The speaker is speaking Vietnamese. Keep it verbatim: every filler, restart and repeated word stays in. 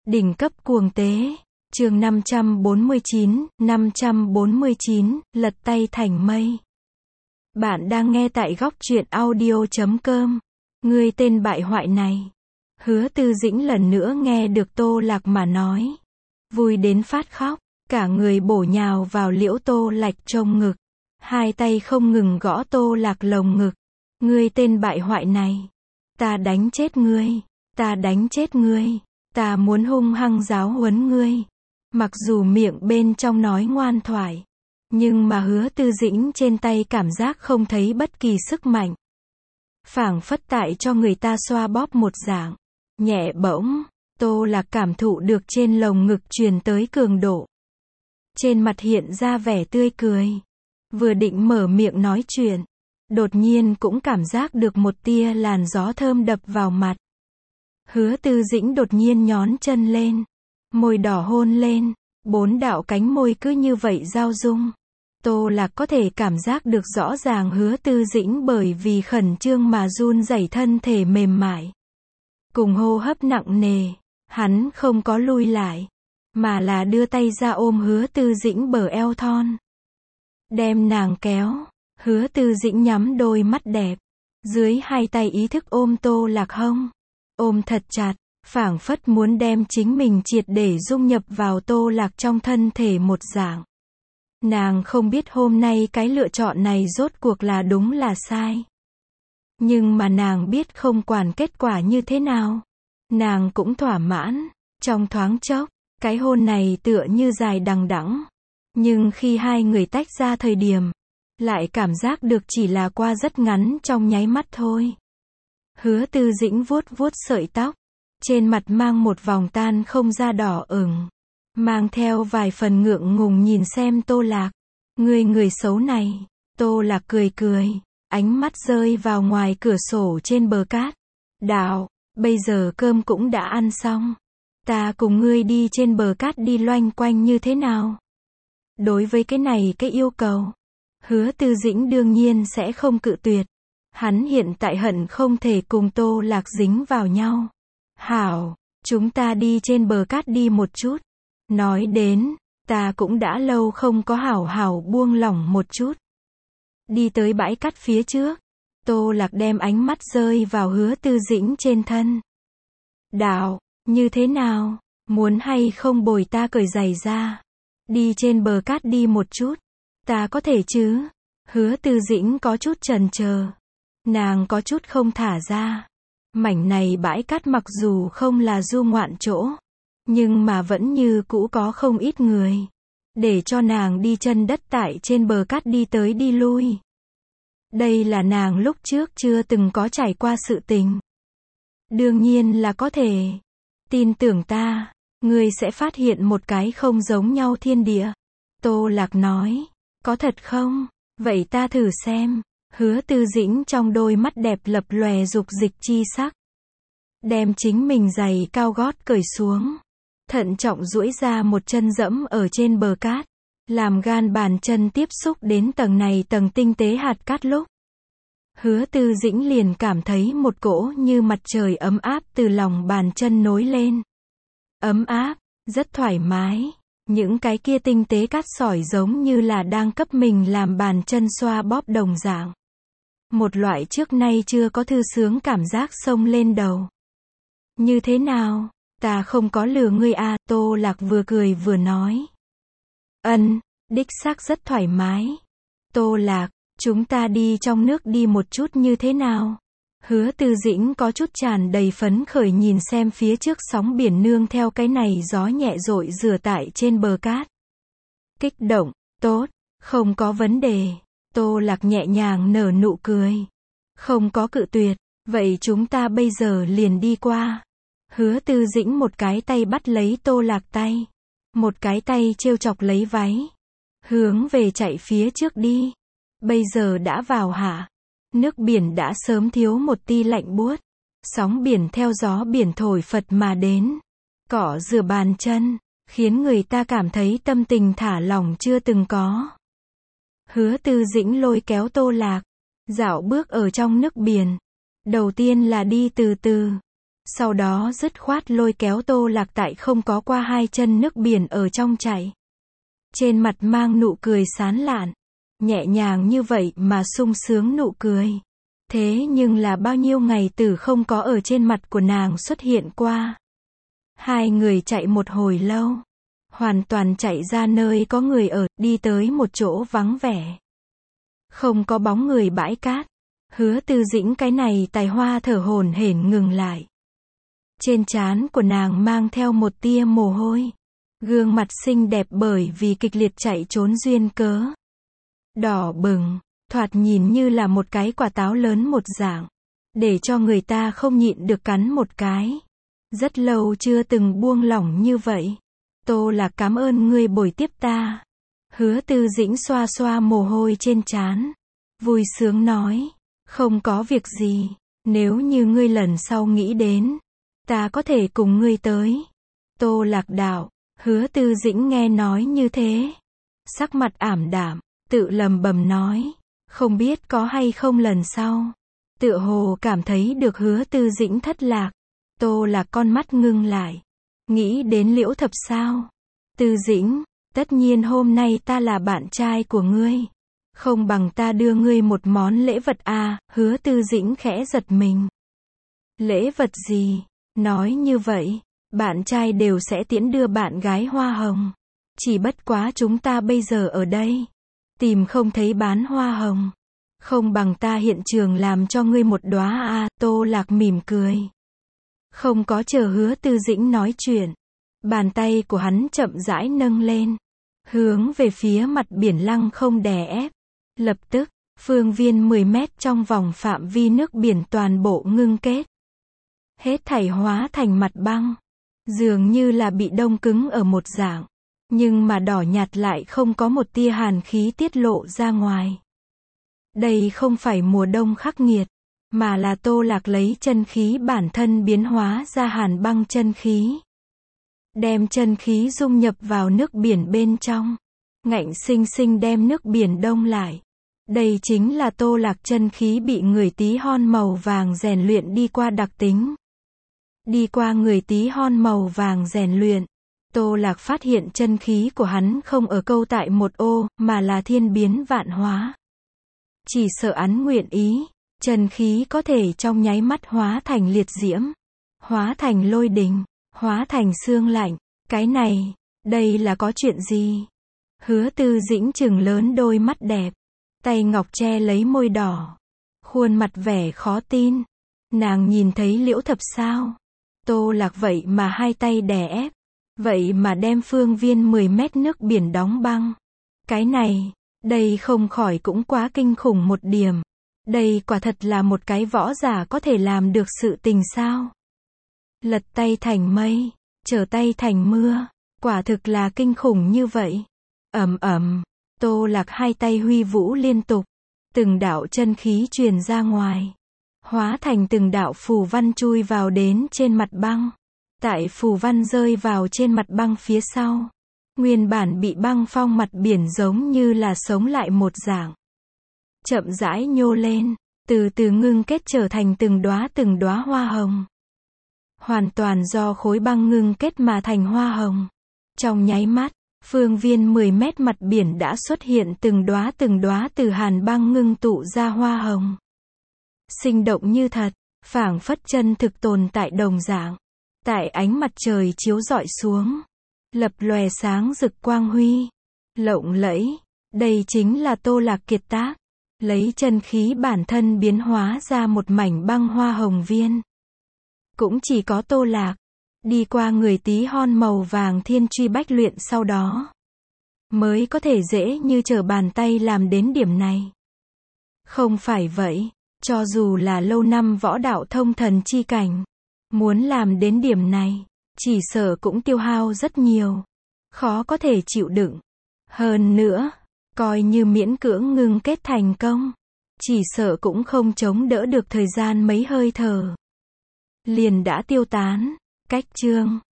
Đỉnh cấp cuồng tế. Chương năm trăm bốn mươi chín, năm trăm bốn mươi chín, lật tay thành mây. Bạn đang nghe tại góc truyện audio chấm com. Ngươi tên bại hoại này. Hứa Tư Dĩnh lần nữa nghe được Tô Lạc mà nói. Vui đến phát khóc, cả người bổ nhào vào Liễu Tô Lạch trong ngực. Hai tay không ngừng gõ Tô Lạc lồng ngực. Ngươi tên bại hoại này. Ta đánh chết ngươi. Ta đánh chết ngươi. Ta muốn hung hăng giáo huấn ngươi. Mặc dù miệng bên trong nói ngoan thoại, nhưng mà Hứa Tư Dĩnh trên tay cảm giác không thấy bất kỳ sức mạnh. Phảng phất tại cho người ta xoa bóp một dạng. Nhẹ bỗng, Tô Lạc cảm thụ được trên lồng ngực truyền tới cường độ. Trên mặt hiện ra vẻ tươi cười. Vừa định mở miệng nói chuyện, đột nhiên cũng cảm giác được một tia làn gió thơm đập vào mặt. Hứa Tư Dĩnh đột nhiên nhón chân lên, môi đỏ hôn lên, bốn đạo cánh môi cứ như vậy giao dung. Tô Lạc có thể cảm giác được rõ ràng Hứa Tư Dĩnh bởi vì khẩn trương mà run rẩy thân thể mềm mại. Cùng hô hấp nặng nề, hắn không có lui lại, mà là đưa tay ra ôm Hứa Tư Dĩnh bờ eo thon. Đem nàng kéo, Hứa Tư Dĩnh nhắm đôi mắt đẹp, dưới hai tay ý thức ôm Tô Lạc hông. Ôm thật chặt, phảng phất muốn đem chính mình triệt để dung nhập vào Tô Lạc trong thân thể một dạng. Nàng không biết hôm nay cái lựa chọn này rốt cuộc là đúng là sai. Nhưng mà nàng biết không quản kết quả như thế nào, nàng cũng thỏa mãn. Trong thoáng chốc, cái hôn này tựa như dài đằng đẵng. Nhưng khi hai người tách ra thời điểm, lại cảm giác được chỉ là qua rất ngắn trong nháy mắt thôi. Hứa Tư Dĩnh vuốt vuốt sợi tóc, trên mặt mang một vòng tan không ra đỏ ửng, mang theo vài phần ngượng ngùng nhìn xem Tô Lạc. Ngươi người xấu này. Tô Lạc cười cười, ánh mắt rơi vào ngoài cửa sổ trên bờ cát. Đạo, bây giờ cơm cũng đã ăn xong, ta cùng ngươi đi trên bờ cát đi loanh quanh như thế nào? Đối với cái này cái yêu cầu, Hứa Tư Dĩnh đương nhiên sẽ không cự tuyệt. Hắn hiện tại hận không thể cùng Tô Lạc dính vào nhau. Hảo, chúng ta đi trên bờ cát đi một chút. Nói đến, ta cũng đã lâu không có hảo hảo buông lỏng một chút. Đi tới bãi cát phía trước, Tô Lạc đem ánh mắt rơi vào Hứa Tư Dĩnh trên thân. Đạo, như thế nào, muốn hay không bồi ta cởi giày ra? Đi trên bờ cát đi một chút. Ta có thể chứ? Hứa Tư Dĩnh có chút chần chờ. Nàng có chút không thả ra. Mảnh này bãi cát mặc dù không là du ngoạn chỗ, nhưng mà vẫn như cũ có không ít người. Để cho nàng đi chân đất tại trên bờ cát đi tới đi lui. Đây là nàng lúc trước chưa từng có trải qua sự tình. Đương nhiên là có thể. Tin tưởng ta, ngươi sẽ phát hiện một cái không giống nhau thiên địa. Tô Lạc nói. Có thật không? Vậy ta thử xem. Hứa Tư Dĩnh trong đôi mắt đẹp lập lòe dục dịch chi sắc. Đem chính mình giày cao gót cởi xuống. Thận trọng duỗi ra một chân dẫm ở trên bờ cát. Làm gan bàn chân tiếp xúc đến tầng này tầng tinh tế hạt cát lúc. Hứa Tư Dĩnh liền cảm thấy một cỗ như mặt trời ấm áp từ lòng bàn chân nối lên. Ấm áp, rất thoải mái. Những cái kia tinh tế cát sỏi giống như là đang cấp mình làm bàn chân xoa bóp đồng dạng. Một loại trước nay chưa có thư sướng cảm giác xông lên đầu. Như thế nào? Ta không có lừa ngươi à? Tô Lạc vừa cười vừa nói. Ân, đích xác rất thoải mái. Tô Lạc, chúng ta đi trong nước đi một chút như thế nào? Hứa Tư Dĩnh có chút tràn đầy phấn khởi nhìn xem phía trước sóng biển nương theo cái này gió nhẹ dội rửa tại trên bờ cát. Kích động, tốt, không có vấn đề. Tô Lạc nhẹ nhàng nở nụ cười. Không có cự tuyệt, vậy chúng ta bây giờ liền đi qua. Hứa Tư Dĩnh một cái tay bắt lấy Tô Lạc tay. Một cái tay trêu chọc lấy váy. Hướng về chạy phía trước đi. Bây giờ đã vào hạ. Nước biển đã sớm thiếu một ti lạnh buốt. Sóng biển theo gió biển thổi phật mà đến. Cỏ rửa bàn chân, khiến người ta cảm thấy tâm tình thả lỏng chưa từng có. Hứa Tư Dĩnh lôi kéo Tô Lạc, dạo bước ở trong nước biển. Đầu tiên là đi từ từ. Sau đó dứt khoát lôi kéo Tô Lạc tại không có qua hai chân nước biển ở trong chảy. Trên mặt mang nụ cười sán lạn. Nhẹ nhàng như vậy mà sung sướng nụ cười. Thế nhưng là bao nhiêu ngày từ không có ở trên mặt của nàng xuất hiện qua. Hai người chạy một hồi lâu. Hoàn toàn chạy ra nơi có người ở, đi tới một chỗ vắng vẻ. Không có bóng người bãi cát. Hứa Tư Dĩnh cái này tài hoa thở hổn hển ngừng lại. Trên trán của nàng mang theo một tia mồ hôi. Gương mặt xinh đẹp bởi vì kịch liệt chạy trốn duyên cớ. Đỏ bừng, thoạt nhìn như là một cái quả táo lớn một dạng. Để cho người ta không nhịn được cắn một cái. Rất lâu chưa từng buông lỏng như vậy. Tô Lạc cảm ơn ngươi bồi tiếp ta. Hứa Tư Dĩnh xoa xoa mồ hôi trên trán. Vui sướng nói. Không có việc gì. Nếu như ngươi lần sau nghĩ đến. Ta có thể cùng ngươi tới. Tô Lạc đạo. Hứa Tư Dĩnh nghe nói như thế. Sắc mặt ảm đạm. Tự lầm bầm nói. Không biết có hay không lần sau. Tựa hồ cảm thấy được Hứa Tư Dĩnh thất lạc. Tô Lạc con mắt ngưng lại. Nghĩ đến Liễu Thập sao? Tư Dĩnh, tất nhiên hôm nay ta là bạn trai của ngươi. Không bằng ta đưa ngươi một món lễ vật à, Hứa Tư Dĩnh khẽ giật mình. Lễ vật gì? Nói như vậy, bạn trai đều sẽ tiễn đưa bạn gái hoa hồng. Chỉ bất quá chúng ta bây giờ ở đây. Tìm không thấy bán hoa hồng. Không bằng ta hiện trường làm cho ngươi một đóa à, Tô Lạc mỉm cười. Không có chờ Hứa Tư Dĩnh nói chuyện. Bàn tay của hắn chậm rãi nâng lên. Hướng về phía mặt biển lăng không đè ép. Lập tức, phương viên mười mét trong vòng phạm vi nước biển toàn bộ ngưng kết. Hết thảy hóa thành mặt băng. Dường như là bị đông cứng ở một dạng. Nhưng mà đỏ nhạt lại không có một tia hàn khí tiết lộ ra ngoài. Đây không phải mùa đông khắc nghiệt. Mà là Tô Lạc lấy chân khí bản thân biến hóa ra hàn băng chân khí. Đem chân khí dung nhập vào nước biển bên trong. Ngạnh sinh sinh đem nước biển đông lại. Đây chính là Tô Lạc chân khí bị người tí hon màu vàng rèn luyện đi qua đặc tính. Đi qua người tí hon màu vàng rèn luyện. Tô Lạc phát hiện chân khí của hắn không ở câu tại một ô, mà là thiên biến vạn hóa. Chỉ sợ hắn nguyện ý. Chân khí có thể trong nháy mắt hóa thành liệt diễm. Hóa thành lôi đình. Hóa thành xương lạnh. Cái này, đây là có chuyện gì? Hứa Tư Dĩnh trừng lớn đôi mắt đẹp. Tay ngọc che lấy môi đỏ. Khuôn mặt vẻ khó tin. Nàng nhìn thấy Liễu Thập sao? Tô Lạc vậy mà hai tay đè ép. Vậy mà đem phương viên mười mét nước biển đóng băng. Cái này, đây không khỏi cũng quá kinh khủng một điểm. Đây quả thật là một cái võ giả có thể làm được sự tình sao? Lật tay thành mây, trở tay thành mưa, quả thực là kinh khủng như vậy. Ầm ầm, Tô Lạc hai tay huy vũ liên tục, từng đạo chân khí truyền ra ngoài, hóa thành từng đạo phù văn chui vào đến trên mặt băng. Tại phù văn rơi vào trên mặt băng phía sau, nguyên bản bị băng phong mặt biển giống như là sống lại một dạng. Chậm rãi nhô lên, từ từ ngưng kết trở thành từng đóa từng đóa hoa hồng. Hoàn toàn do khối băng ngưng kết mà thành hoa hồng. Trong nháy mắt, phương viên mười mét mặt biển đã xuất hiện từng đóa từng đóa từ hàn băng ngưng tụ ra hoa hồng. Sinh động như thật, phảng phất chân thực tồn tại đồng dạng. Tại ánh mặt trời chiếu rọi xuống, lập lòe sáng rực quang huy, lộng lẫy. Đây chính là Tô Lạc kiệt tác. Lấy chân khí bản thân biến hóa ra một mảnh băng hoa hồng viên. Cũng chỉ có Tô Lạc, đi qua người tí hon màu vàng thiên truy bách luyện sau đó, mới có thể dễ như trở bàn tay làm đến điểm này. Không phải vậy, cho dù là lâu năm võ đạo thông thần chi cảnh, muốn làm đến điểm này, chỉ sợ cũng tiêu hao rất nhiều. Khó có thể chịu đựng. Hơn nữa, coi như miễn cưỡng ngưng kết thành công, chỉ sợ cũng không chống đỡ được thời gian mấy hơi thở. Liền đã tiêu tán. Cách chương